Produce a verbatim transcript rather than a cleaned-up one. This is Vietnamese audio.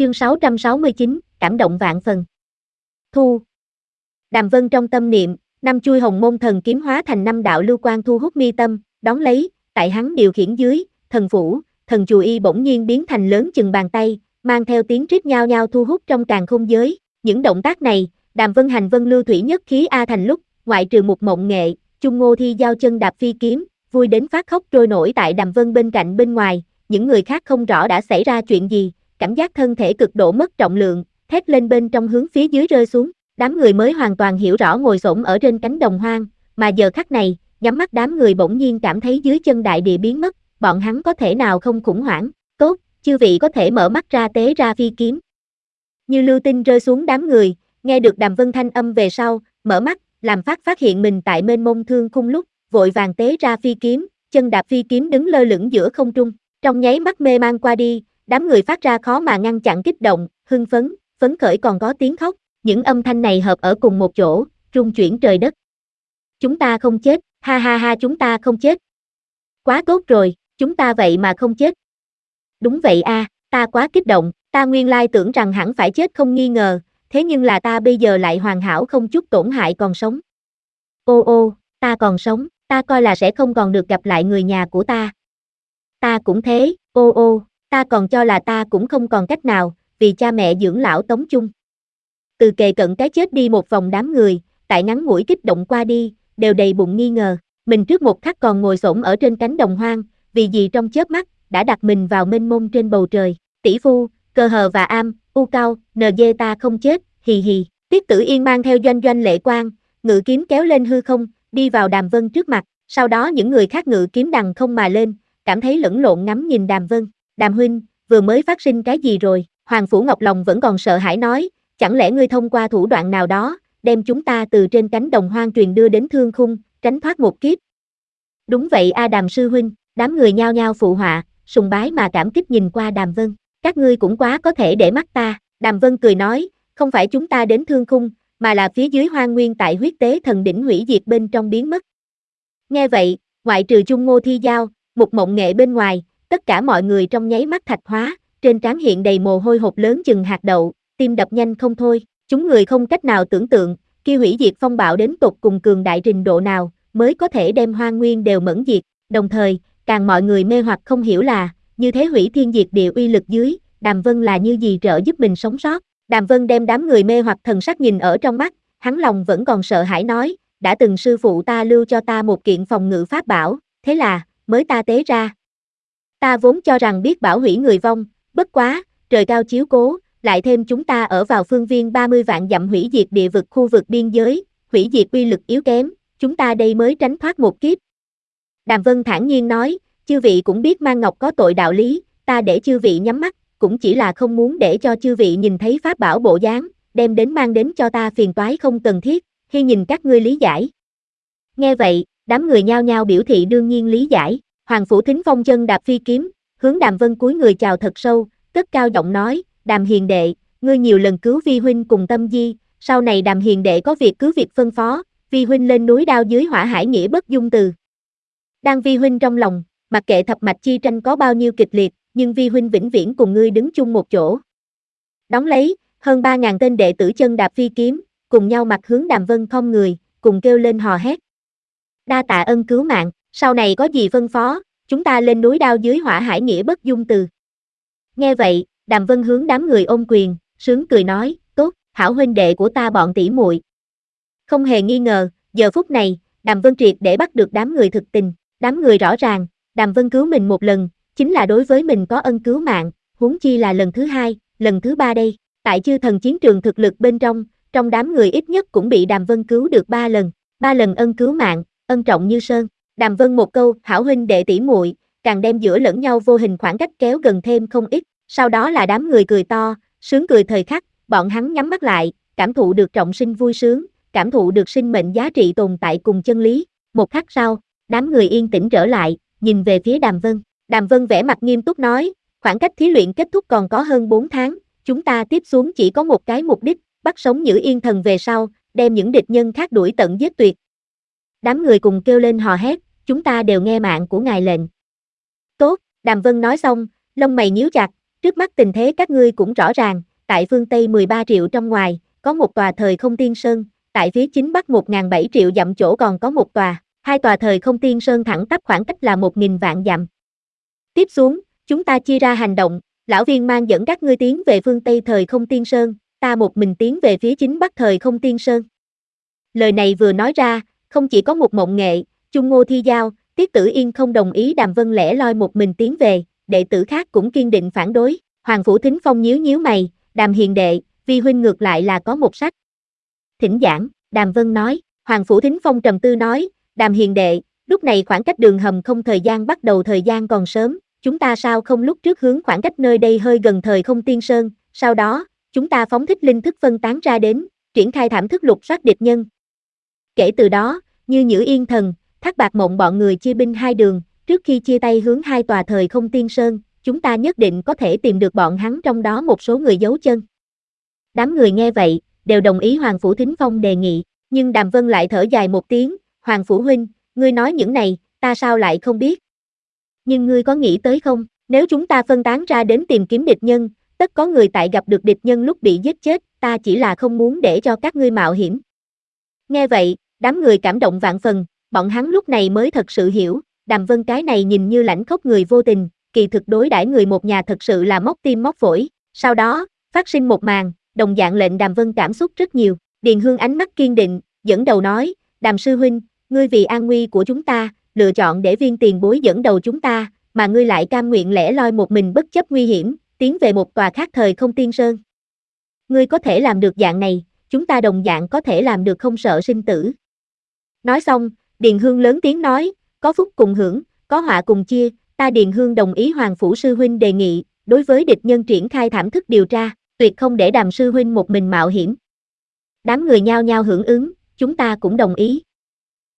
Chương sáu trăm sáu mươi chín, cảm động vạn phần. Thu. Đàm Vân trong tâm niệm, năm chuôi hồng môn thần kiếm hóa thành năm đạo lưu quang thu hút mi tâm, đón lấy, tại hắn điều khiển dưới, thần phủ, thần chùa y bỗng nhiên biến thành lớn chừng bàn tay, mang theo tiếng rít nhao nhao thu hút trong càn khôn giới. Những động tác này, Đàm Vân hành vân lưu thủy nhất khí a thành lúc, ngoại trừ một mộng nghệ, Chung Ngô Thi giao chân đạp phi kiếm, vui đến phát khóc trôi nổi tại Đàm Vân bên cạnh bên ngoài, những người khác không rõ đã xảy ra chuyện gì, cảm giác thân thể cực độ mất trọng lượng, thét lên bên trong hướng phía dưới rơi xuống. Đám người mới hoàn toàn hiểu rõ ngồi xổm ở trên cánh đồng hoang, mà giờ khắc này, nhắm mắt đám người bỗng nhiên cảm thấy dưới chân đại địa biến mất, bọn hắn có thể nào không khủng hoảng. Tốt, chư vị có thể mở mắt ra tế ra phi kiếm. Như lưu tinh rơi xuống đám người, nghe được Đàm Vân thanh âm về sau, mở mắt, làm phát phát hiện mình tại mênh mông thương khung lúc, vội vàng tế ra phi kiếm, chân đạp phi kiếm đứng lơ lửng giữa không trung. Trong nháy mắt mê man qua đi, đám người phát ra khó mà ngăn chặn kích động, hưng phấn, phấn khởi còn có tiếng khóc. Những âm thanh này hợp ở cùng một chỗ, rung chuyển trời đất. Chúng ta không chết, ha ha ha chúng ta không chết. Quá tốt rồi, chúng ta vậy mà không chết. Đúng vậy a, à, ta quá kích động, ta nguyên lai tưởng rằng hẳn phải chết không nghi ngờ, thế nhưng là ta bây giờ lại hoàn hảo không chút tổn hại còn sống. Ô ô, ta còn sống, ta coi là sẽ không còn được gặp lại người nhà của ta. Ta cũng thế, ô ô, ta còn cho là ta cũng không còn cách nào, vì cha mẹ dưỡng lão tống chung. Từ kề cận cái chết đi một vòng đám người, tại ngắn ngủi kích động qua đi, đều đầy bụng nghi ngờ, mình trước một khắc còn ngồi xổm ở trên cánh đồng hoang, vì gì trong chớp mắt, đã đặt mình vào mênh mông trên bầu trời. Tỷ phu, Cơ Hờ và Am, U Cao, en giê ta không chết, hì hì. Tiết Tử Yên mang theo doanh doanh lệ quang, ngự kiếm kéo lên hư không, đi vào Đàm Vân trước mặt, sau đó những người khác ngự kiếm đằng không mà lên, cảm thấy lẫn lộn ngắm nhìn Đàm Vân. Đàm huynh, vừa mới phát sinh cái gì rồi? Hoàng Phủ Ngọc Lòng vẫn còn sợ hãi nói, chẳng lẽ ngươi thông qua thủ đoạn nào đó, đem chúng ta từ trên cánh đồng hoang truyền đưa đến thương khung, tránh thoát một kiếp? Đúng vậy a Đàm sư huynh, đám người nhao nhao phụ họa, sùng bái mà cảm kích nhìn qua Đàm Vân. Các ngươi cũng quá có thể để mắt ta. Đàm Vân cười nói, không phải chúng ta đến thương khung, mà là phía dưới hoang nguyên tại huyết tế thần đỉnh hủy diệt bên trong biến mất. Nghe vậy, ngoại trừ Chung Ngô Thi giao, một mộng nghệ bên ngoài, tất cả mọi người trong nháy mắt thạch hóa, trên trán hiện đầy mồ hôi hột lớn chừng hạt đậu, tim đập nhanh không thôi. Chúng người không cách nào tưởng tượng, kia hủy diệt phong bạo đến tột cùng cường đại trình độ nào, mới có thể đem hoang nguyên đều mẫn diệt. Đồng thời, càng mọi người mê hoặc không hiểu là, như thế hủy thiên diệt địa uy lực dưới, Đàm Vân là như gì trợ giúp mình sống sót. Đàm Vân đem đám người mê hoặc thần sắc nhìn ở trong mắt, hắn lòng vẫn còn sợ hãi nói, đã từng sư phụ ta lưu cho ta một kiện phòng ngự pháp bảo, thế là, mới ta tế ra. Ta vốn cho rằng biết bảo hủy người vong, bất quá, trời cao chiếu cố, lại thêm chúng ta ở vào phương viên ba mươi vạn dặm hủy diệt địa vực khu vực biên giới, hủy diệt uy lực yếu kém, chúng ta đây mới tránh thoát một kiếp. Đàm Vân thản nhiên nói, chư vị cũng biết Mang Ngọc có tội đạo lý, ta để chư vị nhắm mắt, cũng chỉ là không muốn để cho chư vị nhìn thấy pháp bảo bộ dáng, đem đến mang đến cho ta phiền toái không cần thiết, khi nhìn các ngươi lý giải. Nghe vậy, đám người nhao nhao biểu thị đương nhiên lý giải. Hoàng Phủ Thính Phong chân đạp phi kiếm, hướng Đàm Vân cúi người chào thật sâu, cất cao giọng nói, Đàm hiền đệ, ngươi nhiều lần cứu Vi huynh cùng Tâm Di, sau này Đàm hiền đệ có việc cứ việc phân phó, Vi huynh lên núi đao dưới hỏa hải nghĩa bất dung từ. Đang Vi huynh trong lòng, mặc kệ thập mạch chi tranh có bao nhiêu kịch liệt, nhưng Vi huynh vĩnh viễn cùng ngươi đứng chung một chỗ. Đón lấy, hơn ba ngàn tên đệ tử chân đạp phi kiếm, cùng nhau mặt hướng Đàm Vân khom người, cùng kêu lên hò hét. Đa tạ ân cứu mạng, sau này có gì phân phó, chúng ta lên núi đao dưới hỏa hải nghĩa bất dung từ. Nghe vậy, Đàm Vân hướng đám người ôm quyền, sướng cười nói, tốt, hảo huynh đệ của ta bọn tỷ muội. Không hề nghi ngờ, giờ phút này, Đàm Vân triệt để bắt được đám người thực tình, đám người rõ ràng, Đàm Vân cứu mình một lần, chính là đối với mình có ân cứu mạng, huống chi là lần thứ hai, lần thứ ba đây. Tại chư thần chiến trường thực lực bên trong, trong đám người ít nhất cũng bị Đàm Vân cứu được ba lần, ba lần ân cứu mạng, ân trọng như sơn. Đàm Vân một câu, hảo huynh đệ tỷ muội, càng đem giữa lẫn nhau vô hình khoảng cách kéo gần thêm không ít, sau đó là đám người cười to, sướng cười thời khắc, bọn hắn nhắm mắt lại, cảm thụ được trọng sinh vui sướng, cảm thụ được sinh mệnh giá trị tồn tại cùng chân lý. Một khắc sau, đám người yên tĩnh trở lại, nhìn về phía Đàm Vân. Đàm Vân vẻ mặt nghiêm túc nói, khoảng cách thí luyện kết thúc còn có hơn bốn tháng, chúng ta tiếp xuống chỉ có một cái mục đích, bắt sống Nhữ Yên Thần về sau, đem những địch nhân khác đuổi tận giết tuyệt. Đám người cùng kêu lên hò hét, chúng ta đều nghe mạng của ngài lệnh. Tốt, Đàm Vân nói xong, lông mày nhíu chặt, Trước mắt tình thế các ngươi cũng rõ ràng, tại phương Tây mười ba triệu trong ngoài, có một tòa thời không tiên sơn, tại phía chính bắc một nghìn bảy triệu dặm chỗ còn có một tòa, hai tòa thời không tiên sơn thẳng tắp khoảng cách là một nghìn vạn dặm. Tiếp xuống, chúng ta chia ra hành động, lão viên mang dẫn các ngươi tiến về phương Tây thời không tiên sơn, ta một mình tiến về phía chính bắc thời không tiên sơn. Lời này vừa nói ra, không chỉ có một Mộng Nghệ, Chung Ngô Thi Giao, Tiết Tử Yên không đồng ý Đàm Vân lẻ loi một mình tiến về, đệ tử khác cũng kiên định phản đối. Hoàng Phủ Thính Phong nhíu nhíu mày, Đàm hiền đệ, vi huynh ngược lại là có một sách. Thỉnh giảng, Đàm Vân nói. Hoàng Phủ Thính Phong trầm tư nói, Đàm hiền đệ, lúc này khoảng cách đường hầm không thời gian bắt đầu thời gian còn sớm, chúng ta sao không lúc trước hướng khoảng cách nơi đây hơi gần thời không tiên sơn, sau đó, chúng ta phóng thích linh thức phân tán ra đến, triển khai thảm thức lục soát địch nhân. Kể từ đó, như Nhữ Yên Thần, Thác Bạt Mộng bọn người chia binh hai đường, trước khi chia tay hướng hai tòa thời không tiên sơn, chúng ta nhất định có thể tìm được bọn hắn trong đó một số người giấu chân. Đám người nghe vậy, đều đồng ý Hoàng Phủ Thính Phong đề nghị, nhưng Đàm Vân lại thở dài một tiếng, Hoàng Phủ huynh, ngươi nói những này, ta sao lại không biết. Nhưng ngươi có nghĩ tới không, nếu chúng ta phân tán ra đến tìm kiếm địch nhân, tất có người tại gặp được địch nhân lúc bị giết chết, ta chỉ là không muốn để cho các ngươi mạo hiểm. Nghe vậy, đám người cảm động vạn phần, bọn hắn lúc này mới thật sự hiểu, Đàm Vân cái này nhìn như lãnh khốc người vô tình, kỳ thực đối đãi người một nhà thật sự là móc tim móc phổi. Sau đó, phát sinh một màn, đồng dạng lệnh Đàm Vân cảm xúc rất nhiều. Điền Hương ánh mắt kiên định, dẫn đầu nói, Đàm sư huynh, ngươi vì an nguy của chúng ta, lựa chọn để Viên tiền bối dẫn đầu chúng ta, mà ngươi lại cam nguyện lẻ loi một mình bất chấp nguy hiểm, tiến về một tòa khác thời không tiên sơn. Ngươi có thể làm được dạng này, chúng ta đồng dạng có thể làm được không sợ sinh tử. Nói xong, Điền Hương lớn tiếng nói, có phúc cùng hưởng, có họa cùng chia, ta Điền Hương đồng ý Hoàng Phủ sư huynh đề nghị, đối với địch nhân triển khai thảm thức điều tra, tuyệt không để Đàm sư huynh một mình mạo hiểm. Đám người nhao nhao hưởng ứng, chúng ta cũng đồng ý.